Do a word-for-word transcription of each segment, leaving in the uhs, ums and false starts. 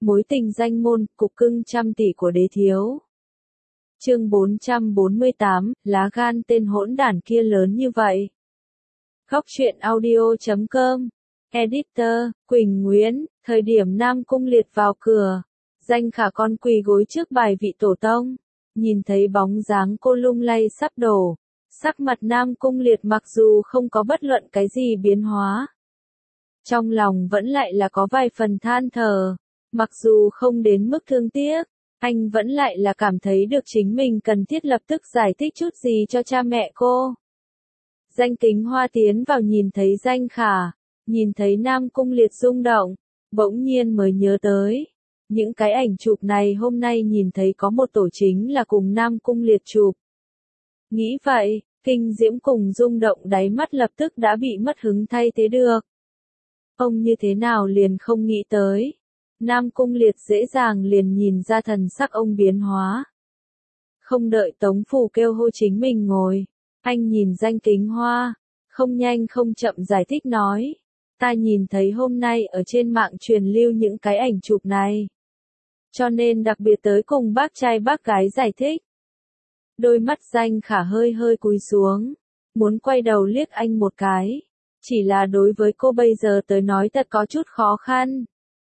Mối tình danh môn, cục cưng trăm tỷ của đế thiếu. Chương bốn trăm bốn mươi tám, lá gan tên hỗn đản kia lớn như vậy. Góc truyện audio chấm com. Editor, Quỳnh Nguyễn, thời điểm Nam Cung Liệt vào cửa. Danh Khả con quỳ gối trước bài vị tổ tông. Nhìn thấy bóng dáng cô lung lay sắp đổ. Sắc mặt Nam Cung Liệt mặc dù không có bất luận cái gì biến hóa. Trong lòng vẫn lại là có vài phần than thở. Mặc dù không đến mức thương tiếc, anh vẫn lại là cảm thấy được chính mình cần thiết lập tức giải thích chút gì cho cha mẹ cô. Danh Kính Hoa tiến vào nhìn thấy Danh Khả, nhìn thấy Nam Cung Liệt rung động, bỗng nhiên mới nhớ tới. Những cái ảnh chụp này hôm nay nhìn thấy có một tổ chính là cùng Nam Cung Liệt chụp. Nghĩ vậy, kinh diễm cùng rung động đáy mắt lập tức đã bị mất hứng thay thế được. Ông như thế nào liền không nghĩ tới. Nam Cung Liệt dễ dàng liền nhìn ra thần sắc ông biến hóa. Không đợi Tống Phủ kêu hô chính mình ngồi, anh nhìn Danh Kính Hoa, không nhanh không chậm giải thích nói. Ta nhìn thấy hôm nay ở trên mạng truyền lưu những cái ảnh chụp này. Cho nên đặc biệt tới cùng bác trai bác gái giải thích. Đôi mắt Danh Khả hơi hơi cúi xuống, muốn quay đầu liếc anh một cái. Chỉ là đối với cô bây giờ tới nói thật có chút khó khăn.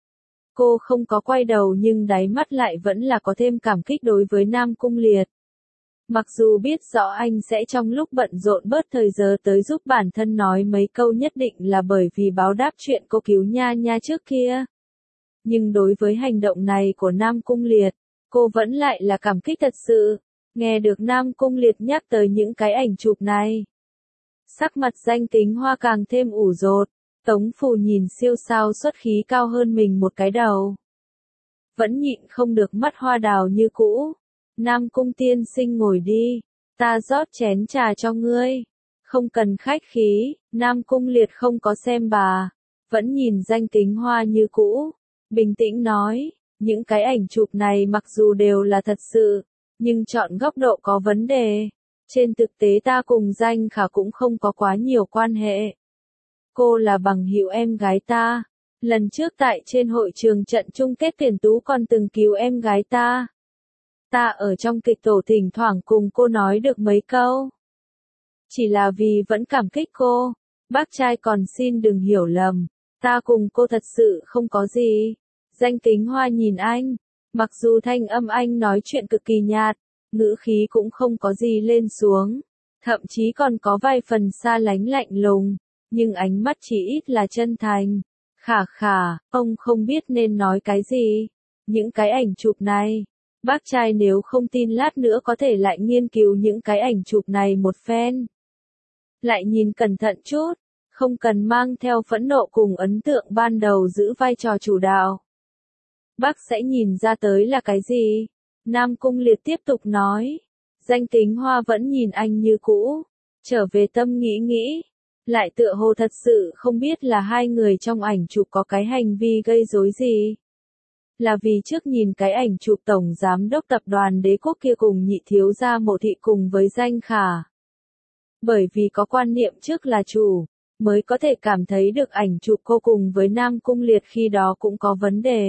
Cô không có quay đầu nhưng đáy mắt lại vẫn là có thêm cảm kích đối với Nam Cung Liệt. Mặc dù biết rõ anh sẽ trong lúc bận rộn bớt thời giờ tới giúp bản thân nói mấy câu nhất định là bởi vì báo đáp chuyện cô cứu Nha Nha trước kia. Nhưng đối với hành động này của Nam Cung Liệt, cô vẫn lại là cảm kích thật sự. Nghe được Nam Cung Liệt nhắc tới những cái ảnh chụp này. Sắc mặt Danh Kính Hoa càng thêm ủ rột. Tống Phủ nhìn siêu sao xuất khí cao hơn mình một cái đầu. Vẫn nhịn không được mắt hoa đào như cũ. Nam Cung tiên sinh ngồi đi. Ta rót chén trà cho ngươi. Không cần khách khí. Nam Cung Liệt không có xem bà. Vẫn nhìn Danh Kính Hoa như cũ. Bình tĩnh nói. Những cái ảnh chụp này mặc dù đều là thật sự. Nhưng chọn góc độ có vấn đề. Trên thực tế ta cùng Danh Khả cũng không có quá nhiều quan hệ. Cô là bằng hữu em gái ta. Lần trước tại trên hội trường trận chung kết tuyển tú còn từng cứu em gái ta. Ta ở trong kịch tổ thỉnh thoảng cùng cô nói được mấy câu. Chỉ là vì vẫn cảm kích cô. Bác trai còn xin đừng hiểu lầm. Ta cùng cô thật sự không có gì. Danh Kính Hoa nhìn anh. Mặc dù thanh âm anh nói chuyện cực kỳ nhạt. Ngữ khí cũng không có gì lên xuống. Thậm chí còn có vài phần xa lánh lạnh lùng. Nhưng ánh mắt chỉ ít là chân thành. Khả khả, ông không biết nên nói cái gì. Những cái ảnh chụp này. Bác trai nếu không tin lát nữa có thể lại nghiên cứu những cái ảnh chụp này một phen. Lại nhìn cẩn thận chút. Không cần mang theo phẫn nộ cùng ấn tượng ban đầu giữ vai trò chủ đạo. Bác sẽ nhìn ra tới là cái gì? Nam Cung Liệt tiếp tục nói. Danh Kính Hoa vẫn nhìn anh như cũ. Trở về tâm nghĩ nghĩ. Lại tựa hồ thật sự không biết là hai người trong ảnh chụp có cái hành vi gây rối gì. Là vì trước nhìn cái ảnh chụp tổng giám đốc tập đoàn Đế Quốc kia cùng nhị thiếu gia Mộ Thị cùng với Danh Khả. Bởi vì có quan niệm trước là chủ, mới có thể cảm thấy được ảnh chụp cô cùng với Nam Cung Liệt khi đó cũng có vấn đề.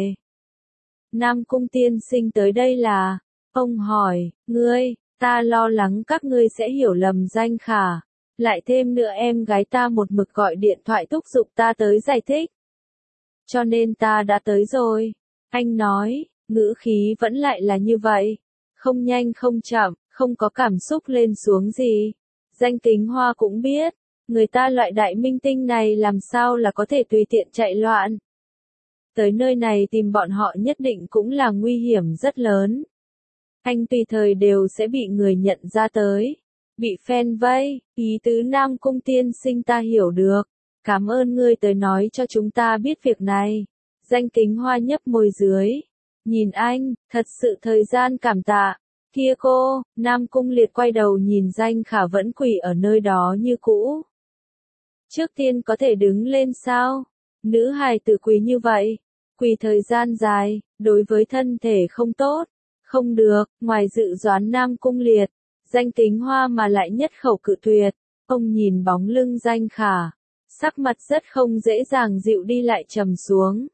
Nam Cung tiên sinh tới đây là, ông hỏi, ngươi, ta lo lắng các ngươi sẽ hiểu lầm Danh Khả. Lại thêm nữa em gái ta một mực gọi điện thoại thúc giục ta tới giải thích. Cho nên ta đã tới rồi. Anh nói, ngữ khí vẫn lại là như vậy. Không nhanh không chậm, không có cảm xúc lên xuống gì. Danh Kính Hoa cũng biết, người ta loại đại minh tinh này làm sao là có thể tùy tiện chạy loạn. Tới nơi này tìm bọn họ nhất định cũng là nguy hiểm rất lớn. Anh tùy thời đều sẽ bị người nhận ra tới. Bị fan vây, ý tứ Nam Cung tiên sinh ta hiểu được. Cảm ơn ngươi tới nói cho chúng ta biết việc này. Danh Kính Hoa nhấp môi dưới. Nhìn anh, thật sự thời gian cảm tạ. Kia cô, Nam Cung Liệt quay đầu nhìn Danh Khả vẫn quỳ ở nơi đó như cũ. Trước tiên có thể đứng lên sao? Nữ hài tử quỳ như vậy. Quỳ thời gian dài, đối với thân thể không tốt. Không được, ngoài dự đoán Nam Cung Liệt. Danh Kính Hoa mà lại nhất khẩu cự tuyệt. Ông nhìn bóng lưng Danh Khả. Sắc mặt rất không dễ dàng dịu đi lại trầm xuống.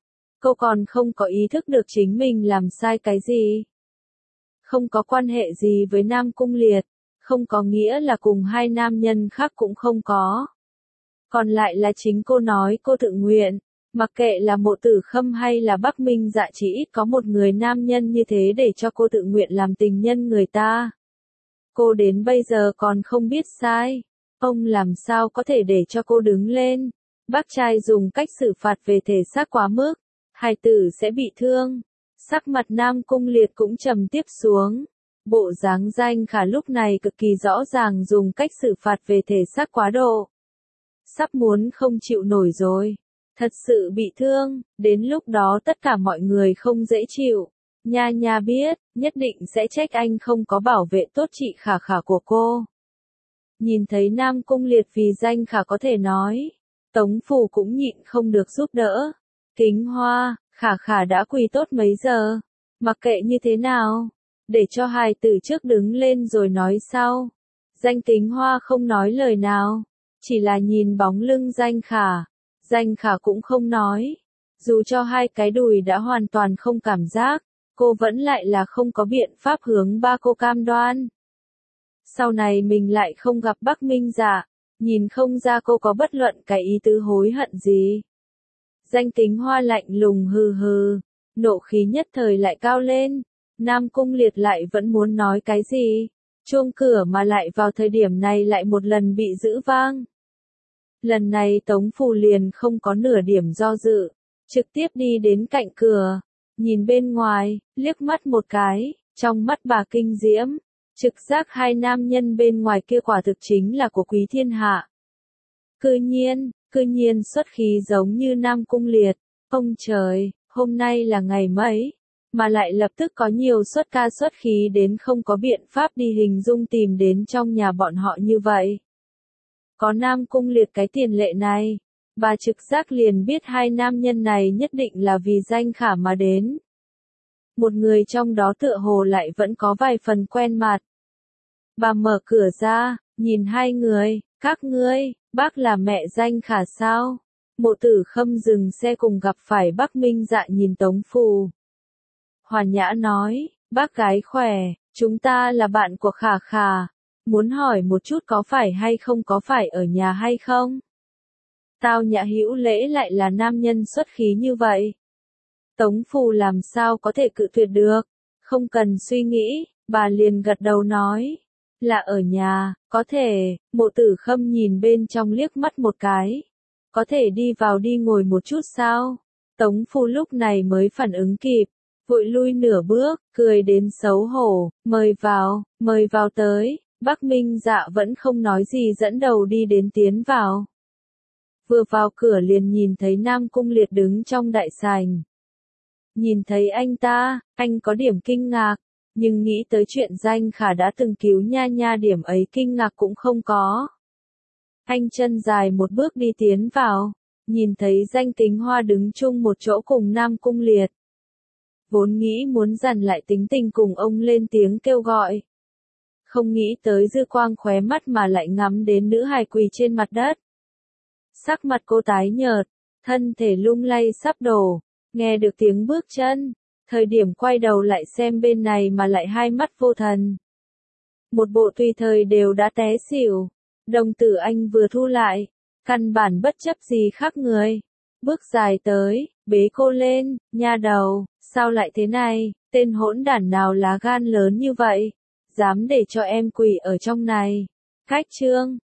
Cô còn không có ý thức được chính mình làm sai cái gì. Không có quan hệ gì với Nam Cung Liệt, không có nghĩa là cùng hai nam nhân khác cũng không có. Còn lại là chính cô nói cô tự nguyện, mặc kệ là Mộ Tử Khâm hay là Bắc Minh Dạ chỉ ít có một người nam nhân như thế để cho cô tự nguyện làm tình nhân người ta. Cô đến bây giờ còn không biết sai, ông làm sao có thể để cho cô đứng lên. Bác trai dùng cách xử phạt về thể xác quá mức, hài tử sẽ bị thương. Sắc mặt Nam Cung Liệt cũng trầm tiếp xuống. Bộ dáng Danh Khả lúc này cực kỳ rõ ràng dùng cách xử phạt về thể xác quá độ. Sắp muốn không chịu nổi rồi. Thật sự bị thương, đến lúc đó tất cả mọi người không dễ chịu. Nha nha biết, nhất định sẽ trách anh không có bảo vệ tốt chị Khả Khả của cô. Nhìn thấy Nam Cung Liệt vì Danh Khả có thể nói, Tống Phủ cũng nhịn không được giúp đỡ. Kính Hoa, Khả Khả đã quỳ tốt mấy giờ, mặc kệ như thế nào, để cho hài tử trước đứng lên rồi nói sau. Danh Kính Hoa không nói lời nào, chỉ là nhìn bóng lưng Danh Khả. Danh Khả cũng không nói, dù cho hai cái đùi đã hoàn toàn không cảm giác, cô vẫn lại là không có biện pháp hướng ba cô cam đoan. Sau này mình lại không gặp Bắc Minh Dạ, nhìn không ra cô có bất luận cái ý tứ hối hận gì. Danh Kính Hoa lạnh lùng hừ hừ, nộ khí nhất thời lại cao lên. Nam Cung Liệt lại vẫn muốn nói cái gì, chuông cửa mà lại vào thời điểm này lại một lần bị giữ vang. Lần này Tống Phủ liền không có nửa điểm do dự, trực tiếp đi đến cạnh cửa, nhìn bên ngoài, liếc mắt một cái, trong mắt bà kinh diễm, trực giác hai nam nhân bên ngoài kia quả thực chính là của quý thiên hạ. Cư nhiên, cư nhiên xuất khí giống như Nam Cung Liệt, ông trời, hôm nay là ngày mấy, mà lại lập tức có nhiều xuất ca xuất khí đến không có biện pháp đi hình dung tìm đến trong nhà bọn họ như vậy. Có Nam Cung Liệt cái tiền lệ này, bà trực giác liền biết hai nam nhân này nhất định là vì Danh Khả mà đến. Một người trong đó tựa hồ lại vẫn có vài phần quen mặt. Bà mở cửa ra, nhìn hai người, các ngươi, bác là mẹ Danh Khả sao? Mộ Tử Khâm dừng xe cùng gặp phải Bắc Minh Dạ nhìn Tống Phủ. Hòa nhã nói, bác gái khỏe, chúng ta là bạn của Khả Khả. Muốn hỏi một chút có phải hay không có phải ở nhà hay không? Tao Nhã hữu lễ lại là nam nhân xuất khí như vậy. Tống Phủ làm sao có thể cự tuyệt được? Không cần suy nghĩ, bà liền gật đầu nói. Là ở nhà, có thể. Mộ Tử Khâm nhìn bên trong liếc mắt một cái. Có thể đi vào đi ngồi một chút sao? Tống Phủ lúc này mới phản ứng kịp. Vội lui nửa bước, cười đến xấu hổ, mời vào, mời vào tới. Bắc Minh Dạ vẫn không nói gì dẫn đầu đi đến tiến vào. Vừa vào cửa liền nhìn thấy Nam Cung Liệt đứng trong đại sảnh. Nhìn thấy anh ta, anh có điểm kinh ngạc, nhưng nghĩ tới chuyện Danh Khả đã từng cứu nha nha điểm ấy kinh ngạc cũng không có. Anh chân dài một bước đi tiến vào, nhìn thấy Danh Kính Hoa đứng chung một chỗ cùng Nam Cung Liệt. Vốn nghĩ muốn dằn lại tính tình cùng ông lên tiếng kêu gọi. Không nghĩ tới dư quang khóe mắt mà lại ngắm đến nữ hài quỳ trên mặt đất. Sắc mặt cô tái nhợt, thân thể lung lay sắp đổ, nghe được tiếng bước chân, thời điểm quay đầu lại xem bên này mà lại hai mắt vô thần. Một bộ tùy thời đều đã té xỉu, đồng tử anh vừa thu lại, căn bản bất chấp gì khác người. Bước dài tới, bế cô lên, nha đầu, sao lại thế này, tên hỗn đản nào lá gan lớn như vậy, dám để cho em quỳ ở trong này. Cách trương,